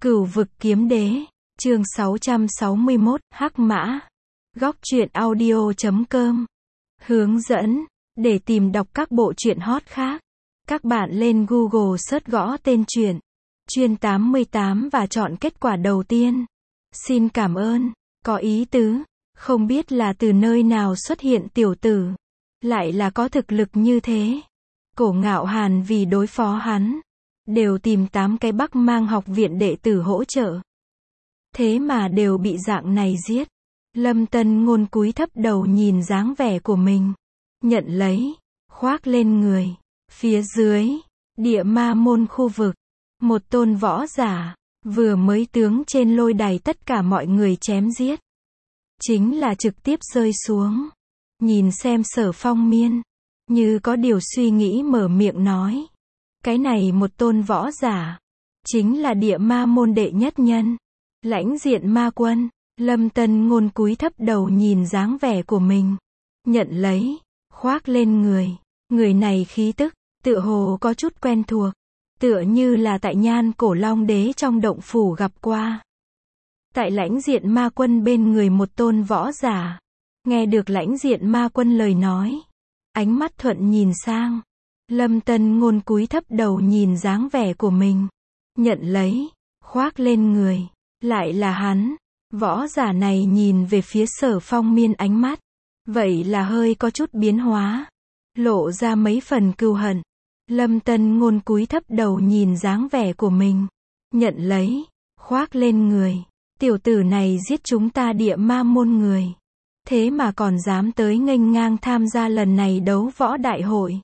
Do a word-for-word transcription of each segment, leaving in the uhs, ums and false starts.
Cửu vực kiếm đế, chương sáu trăm sáu mươi mốt, Hắc Mã. Góc truyện audio chấm com. Hướng dẫn, để tìm đọc các bộ truyện hot khác, các bạn lên Google search gõ tên truyện, Chuyên tám mươi tám và chọn kết quả đầu tiên. Xin cảm ơn, có ý tứ, không biết là từ nơi nào xuất hiện tiểu tử, lại là có thực lực như thế. Cổ Ngạo Hàn vì đối phó hắn, đều tìm tám cái Bắc Mang học viện đệ tử hỗ trợ. Thế mà đều bị dạng này giết. Lâm Tân Ngôn cúi thấp đầu nhìn dáng vẻ của mình, nhận lấy, khoác lên người. Phía dưới, địa ma môn khu vực, một tôn võ giả, vừa mới tướng trên lôi đài tất cả mọi người chém giết. Chính là trực tiếp rơi xuống. Nhìn xem Sở Phong Miên, như có điều suy nghĩ mở miệng nói. Cái này một tôn võ giả, chính là địa ma môn đệ nhất nhân, Lãnh Diện Ma Quân. Lâm Tân Ngôn cúi thấp đầu nhìn dáng vẻ của mình, nhận lấy, khoác lên người. Người này khí tức, tựa hồ có chút quen thuộc, tựa như là tại Nhan Cổ Long Đế trong động phủ gặp qua. Tại Lãnh Diện Ma Quân bên người một tôn võ giả, nghe được Lãnh Diện Ma Quân lời nói, ánh mắt thuận nhìn sang. Lâm Tân Ngôn cúi thấp đầu nhìn dáng vẻ của mình, nhận lấy, khoác lên người. Lại là hắn. Võ giả này nhìn về phía Sở Phong Miên ánh mắt, vậy là hơi có chút biến hóa, lộ ra mấy phần cừu hận. Lâm Tân Ngôn cúi thấp đầu nhìn dáng vẻ của mình, nhận lấy, khoác lên người. Tiểu tử này giết chúng ta địa ma môn người, thế mà còn dám tới nghênh ngang tham gia lần này đấu võ đại hội.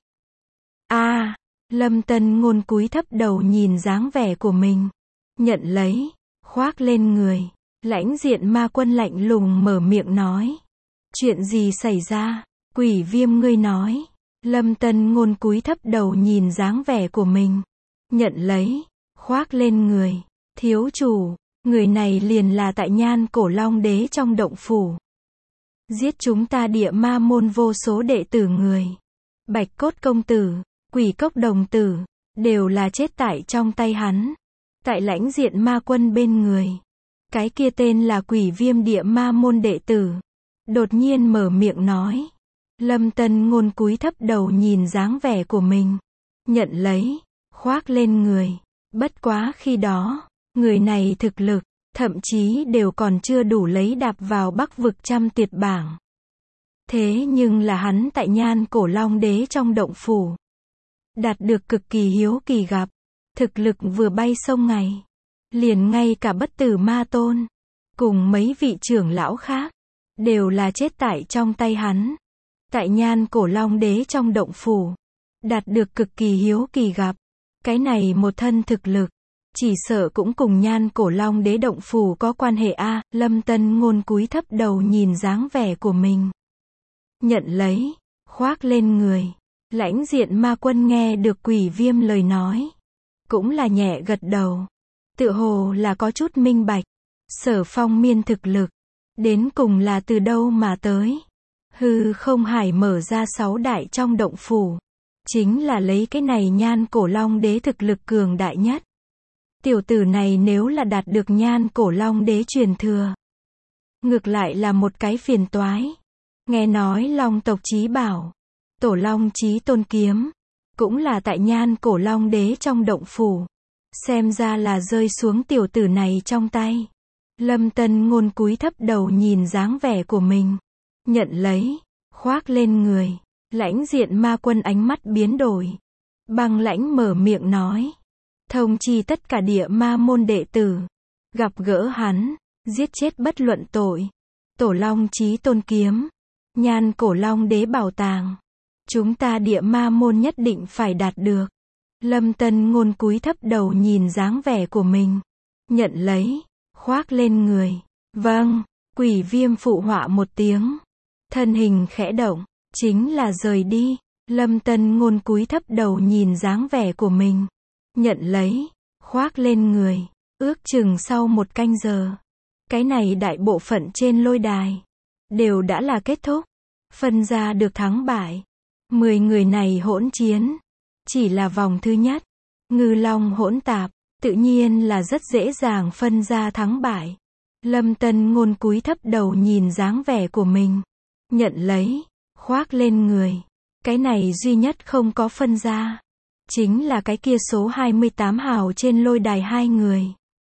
A, à, Lâm Tân Ngôn cúi thấp đầu nhìn dáng vẻ của mình, nhận lấy, khoác lên người. Lãnh Diện Ma Quân lạnh lùng mở miệng nói. Chuyện gì xảy ra? Quỷ Viêm ngươi nói. Lâm Tân Ngôn cúi thấp đầu nhìn dáng vẻ của mình, nhận lấy, khoác lên người. Thiếu chủ, người này liền là tại Nhan Cổ Long Đế trong động phủ, giết chúng ta địa ma môn vô số đệ tử người. Bạch Cốt công tử, Quỷ Cốc đồng tử, đều là chết tại trong tay hắn. Tại Lãnh Diện Ma Quân bên người, cái kia tên là Quỷ Viêm địa ma môn đệ tử, đột nhiên mở miệng nói. Lâm Tân Ngôn cúi thấp đầu nhìn dáng vẻ của mình, nhận lấy, khoác lên người. Bất quá khi đó, người này thực lực, thậm chí đều còn chưa đủ lấy đạp vào Bắc vực trăm tuyệt bảng. Thế nhưng là hắn tại Nhan Cổ Long Đế trong động phủ, đạt được cực kỳ hiếu kỳ gặp, thực lực vừa bay sông ngày, liền ngay cả Bất Tử Ma Tôn, cùng mấy vị trưởng lão khác, đều là chết tại trong tay hắn. Tại Nhan Cổ Long Đế trong động phủ, đạt được cực kỳ hiếu kỳ gặp. Cái này một thân thực lực, chỉ sợ cũng cùng Nhan Cổ Long Đế động phủ có quan hệ a. À, Lâm Tân Ngôn cúi thấp đầu nhìn dáng vẻ của mình, nhận lấy, khoác lên người. Lãnh Diện Ma Quân nghe được Quỷ Viêm lời nói, cũng là nhẹ gật đầu, tựa hồ là có chút minh bạch. Sở Phong Miên thực lực, đến cùng là từ đâu mà tới. Hư Không Hải mở ra sáu đại trong động phủ, chính là lấy cái này Nhan Cổ Long Đế thực lực cường đại nhất. Tiểu tử này nếu là đạt được Nhan Cổ Long Đế truyền thừa, ngược lại là một cái phiền toái. Nghe nói Long tộc chí bảo, Tổ Long Chí Tôn kiếm, cũng là tại Nhan Cổ Long Đế trong động phủ. Xem ra là rơi xuống tiểu tử này trong tay. Lâm Tân Ngôn cúi thấp đầu nhìn dáng vẻ của mình, nhận lấy, khoác lên người. Lãnh Diện Ma Quân ánh mắt biến đổi, băng lãnh mở miệng nói. Thông chi tất cả địa ma môn đệ tử, gặp gỡ hắn, giết chết bất luận tội. Tổ Long Chí Tôn kiếm, Nhan Cổ Long Đế bảo tàng, chúng ta địa ma môn nhất định phải đạt được. Lâm Tân Ngôn cúi thấp đầu nhìn dáng vẻ của mình, nhận lấy, khoác lên người. Vâng, Quỷ Viêm phụ họa một tiếng, thân hình khẽ động, chính là rời đi. Lâm Tân Ngôn cúi thấp đầu nhìn dáng vẻ của mình, nhận lấy, khoác lên người. Ước chừng sau một canh giờ, cái này đại bộ phận trên lôi đài, đều đã là kết thúc, phân ra được thắng bại. Mười người này hỗn chiến, chỉ là vòng thứ nhất, Ngư Long hỗn tạp, tự nhiên là rất dễ dàng phân ra thắng bại. Lâm Tân Ngôn cúi thấp đầu nhìn dáng vẻ của mình. Nhận lấy, khoác lên người. Cái này duy nhất không có phân ra. Chính là cái kia số hai mươi tám hào trên lôi đài hai người.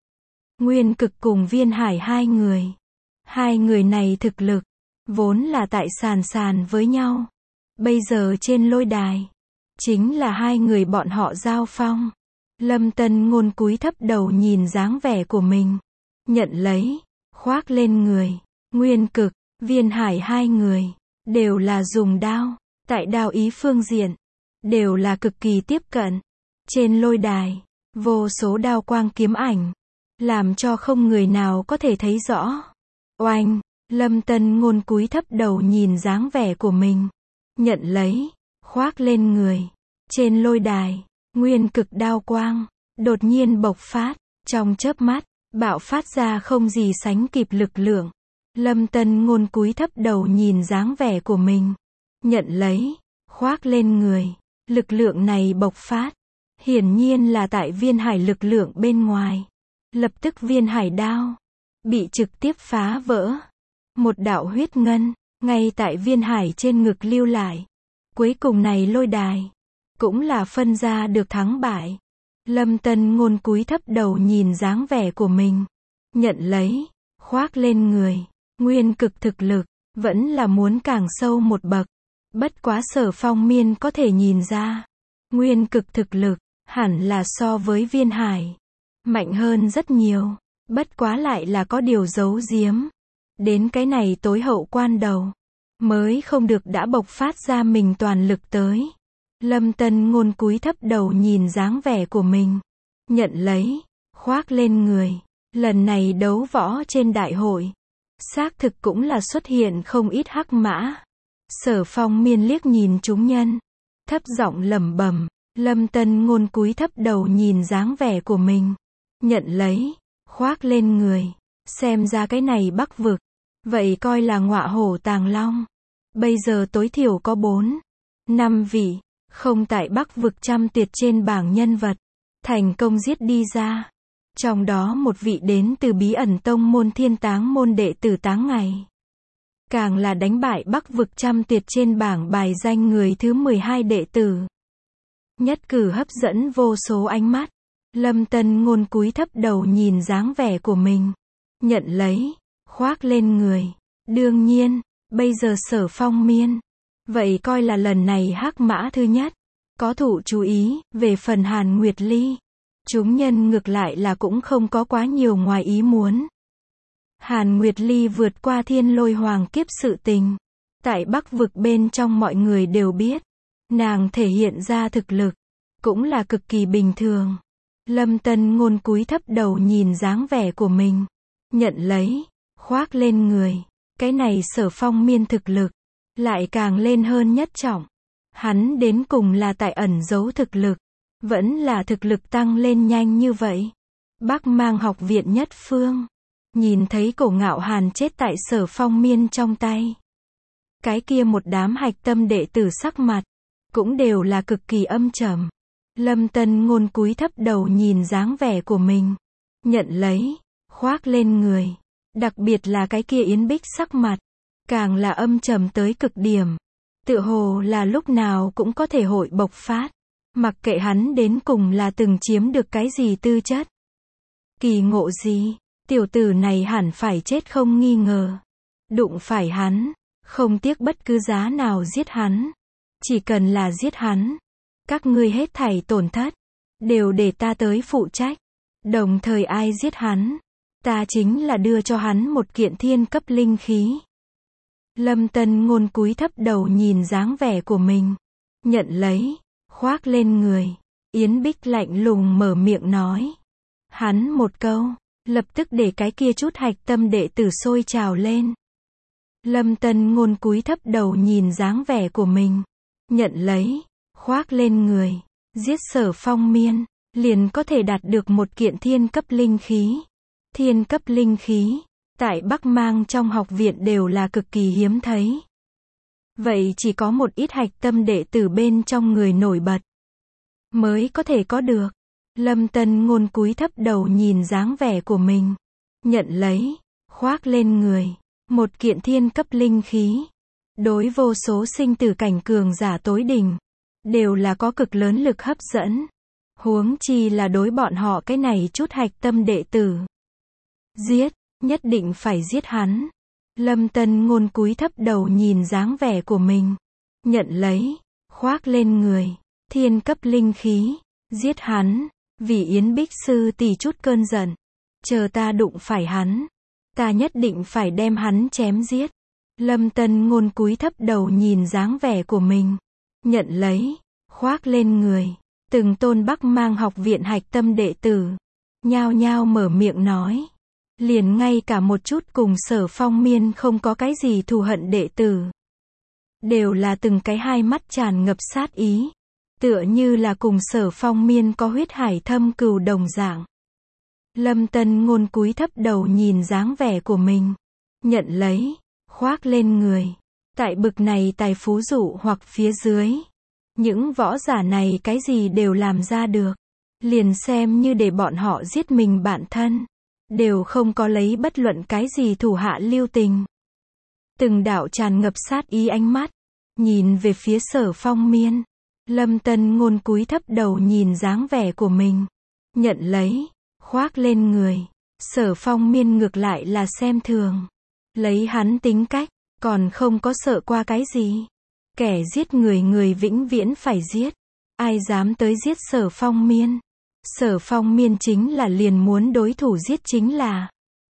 Nguyên Cực cùng Viên Hải hai người. Hai người này thực lực, vốn là tại sàn sàn với nhau. Bây giờ trên lôi đài, chính là hai người bọn họ giao phong. Lâm Tân Ngôn cúi thấp đầu nhìn dáng vẻ của mình. Nhận lấy, khoác lên người. Nguyên Cực, Viên Hải hai người, đều là dùng đao. Tại đao ý phương diện, đều là cực kỳ tiếp cận. Trên lôi đài, vô số đao quang kiếm ảnh, làm cho không người nào có thể thấy rõ. Oanh, Lâm Tân Ngôn cúi thấp đầu nhìn dáng vẻ của mình. Nhận lấy, khoác lên người. Trên lôi đài, Nguyên Cực đao quang, đột nhiên bộc phát, trong chớp mắt, bạo phát ra không gì sánh kịp lực lượng. Lâm Tân Ngôn cúi thấp đầu nhìn dáng vẻ của mình. Nhận lấy, khoác lên người. Lực lượng này bộc phát, hiển nhiên là tại Viên Hải lực lượng bên ngoài. Lập tức Viên Hải đao bị trực tiếp phá vỡ. Một đạo huyết ngân, ngay tại Viên Hải trên ngực lưu lại. Cuối cùng này lôi đài, cũng là phân ra được thắng bại. Lâm Tân Ngôn cúi thấp đầu nhìn dáng vẻ của mình. Nhận lấy, khoác lên người. Nguyên Cực thực lực, vẫn là muốn càng sâu một bậc. Bất quá Sở Phong Miên có thể nhìn ra. Nguyên Cực thực lực, hẳn là so với Viên Hải mạnh hơn rất nhiều. Bất quá lại là có điều giấu giếm. Đến cái này tối hậu quan đầu, mới không được đã bộc phát ra mình toàn lực tới. Lâm Tân Ngôn cúi thấp đầu nhìn dáng vẻ của mình. Nhận lấy, khoác lên người. Lần này đấu võ trên đại hội, xác thực cũng là xuất hiện không ít hắc mã. Sở Phong Miên liếc nhìn chúng nhân, thấp giọng lẩm bẩm. Lâm Tân Ngôn cúi thấp đầu nhìn dáng vẻ của mình. Nhận lấy, khoác lên người. Xem ra cái này Bắc vực, vậy coi là ngọa hổ tàng long. Bây giờ tối thiểu có bốn, năm vị, không tại Bắc vực trăm tuyệt trên bảng nhân vật, thành công giết đi ra. Trong đó một vị đến từ bí ẩn tông môn Thiên Táng môn đệ tử Táng Ngày. Càng là đánh bại Bắc vực trăm tuyệt trên bảng bài danh người thứ mười hai đệ tử. Nhất cử hấp dẫn vô số ánh mắt. Lâm Tân Ngôn cúi thấp đầu nhìn dáng vẻ của mình. Nhận lấy, khoác lên người. Đương nhiên, bây giờ Sở Phong Miên, vậy coi là lần này hắc mã thứ nhất. Có thụ chú ý, về phần Hàn Nguyệt Ly, chúng nhân ngược lại là cũng không có quá nhiều ngoài ý muốn. Hàn Nguyệt Ly vượt qua thiên lôi hoàng kiếp sự tình. Tại Bắc vực bên trong mọi người đều biết. Nàng thể hiện ra thực lực, cũng là cực kỳ bình thường. Lâm Tân Ngôn cúi thấp đầu nhìn dáng vẻ của mình. Nhận lấy, khoác lên người. Cái này Sở Phong Miên thực lực, lại càng lên hơn nhất trọng. Hắn đến cùng là tại ẩn giấu thực lực, vẫn là thực lực tăng lên nhanh như vậy. Bắc Mang học viện nhất phương, nhìn thấy Cổ Ngạo Hàn chết tại Sở Phong Miên trong tay. Cái kia một đám hạch tâm đệ tử sắc mặt, cũng đều là cực kỳ âm trầm. Lâm Tân Ngôn cúi thấp đầu nhìn dáng vẻ của mình. Nhận lấy, khoác lên người. Đặc biệt là cái kia Yến Bích sắc mặt, càng là âm trầm tới cực điểm. Tựa hồ là lúc nào cũng có thể hội bộc phát. Mặc kệ hắn đến cùng là từng chiếm được cái gì tư chất. Kỳ ngộ gì, tiểu tử này hẳn phải chết không nghi ngờ. Đụng phải hắn, không tiếc bất cứ giá nào giết hắn. Chỉ cần là giết hắn, các ngươi hết thảy tổn thất, đều để ta tới phụ trách. Đồng thời ai giết hắn, ta chính là đưa cho hắn một kiện thiên cấp linh khí. Lâm Tân Ngôn cúi thấp đầu nhìn dáng vẻ của mình. Nhận lấy, khoác lên người. Yến Bích lạnh lùng mở miệng nói. Hắn một câu, lập tức để cái kia chút hạch tâm đệ tử sôi trào lên. Lâm Tân Ngôn cúi thấp đầu nhìn dáng vẻ của mình. Nhận lấy, khoác lên người. Giết Sở Phong Miên, liền có thể đạt được một kiện thiên cấp linh khí. Thiên cấp linh khí, tại Bắc Mang trong học viện đều là cực kỳ hiếm thấy. Vậy chỉ có một ít hạch tâm đệ tử bên trong người nổi bật mới có thể có được. Lâm Tân Ngôn cúi thấp đầu nhìn dáng vẻ của mình. Nhận lấy, khoác lên người. Một kiện thiên cấp linh khí. Đối vô số sinh tử cảnh cường giả tối đỉnh. Đều là có cực lớn lực hấp dẫn. Huống chi là đối bọn họ cái này chút hạch tâm đệ tử. Giết, nhất định phải giết hắn. Lâm Tân Ngôn cúi thấp đầu nhìn dáng vẻ của mình. Nhận lấy, khoác lên người. Thiên cấp linh khí. Giết hắn. Vì Yến Bích sư tỷ chút cơn giận. Chờ ta đụng phải hắn. Ta nhất định phải đem hắn chém giết. Lâm Tân Ngôn cúi thấp đầu nhìn dáng vẻ của mình. Nhận lấy, khoác lên người. Từng tôn Bắc Mang học viện hạch tâm đệ tử. Nhao nhao mở miệng nói. Liền ngay cả một chút cùng Sở Phong Miên không có cái gì thù hận đệ tử. Đều là từng cái hai mắt tràn ngập sát ý. Tựa như là cùng Sở Phong Miên có huyết hải thâm cừu đồng dạng. Lâm Tân Ngôn cúi thấp đầu nhìn dáng vẻ của mình. Nhận lấy, khoác lên người. Tại bực này tài phú dụ hoặc phía dưới. Những võ giả này cái gì đều làm ra được. Liền xem như để bọn họ giết mình bản thân. Đều không có lấy bất luận cái gì thủ hạ lưu tình. Từng đạo tràn ngập sát ý ánh mắt. Nhìn về phía Sở Phong Miên. Lâm Tân Ngôn cúi thấp đầu nhìn dáng vẻ của mình. Nhận lấy, khoác lên người. Sở Phong Miên ngược lại là xem thường. Lấy hắn tính cách, còn không có sợ qua cái gì. Kẻ giết người người vĩnh viễn phải giết. Ai dám tới giết Sở Phong Miên. Sở Phong Miên chính là liền muốn đối thủ giết chính là.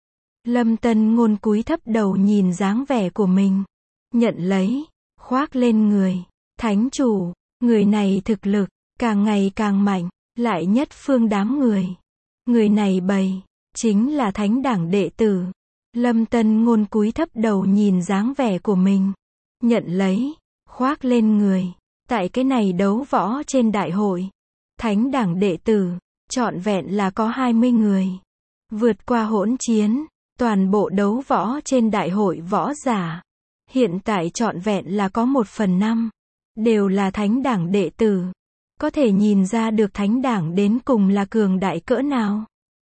Lâm Tân Ngôn cúi thấp đầu nhìn dáng vẻ của mình. Nhận lấy, khoác lên người. Thánh chủ, người này thực lực, càng ngày càng mạnh, lại nhất phương đám người. Người này bày, chính là thánh đảng đệ tử. Lâm Tân Ngôn cúi thấp đầu nhìn dáng vẻ của mình. Nhận lấy, khoác lên người. Tại cái này đấu võ trên đại hội. Thánh đảng đệ tử, trọn vẹn là có hai mươi người. Vượt qua hỗn chiến, toàn bộ đấu võ trên đại hội võ giả. Hiện tại trọn vẹn là có một phần năm. Đều là thánh đảng đệ tử. Có thể nhìn ra được thánh đảng đến cùng là cường đại cỡ nào.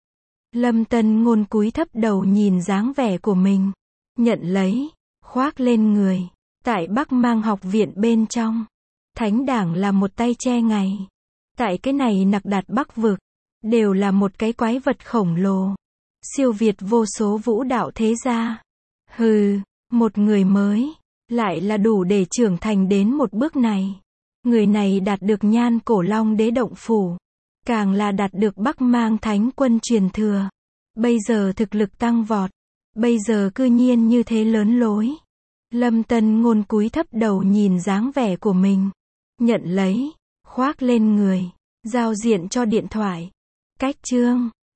Lâm Tân Ngôn cúi thấp đầu nhìn dáng vẻ của mình. Nhận lấy, khoác lên người. Tại Bắc Mang học viện bên trong. Thánh đảng là một tay che ngày. Tại cái này nặc đạt Bắc vực. Đều là một cái quái vật khổng lồ. Siêu việt vô số vũ đạo thế gia. Hừ, một người mới. Lại là đủ để trưởng thành đến một bước này. Người này đạt được Nhan Cổ Long Đế động phủ. Càng là đạt được Bắc Mang Thánh quân truyền thừa. Bây giờ thực lực tăng vọt. Bây giờ cư nhiên như thế lớn lối. Lâm Tân Ngôn cúi thấp đầu nhìn dáng vẻ của mình. Nhận lấy, khoác lên người. Giao diện cho điện thoại. Cách chương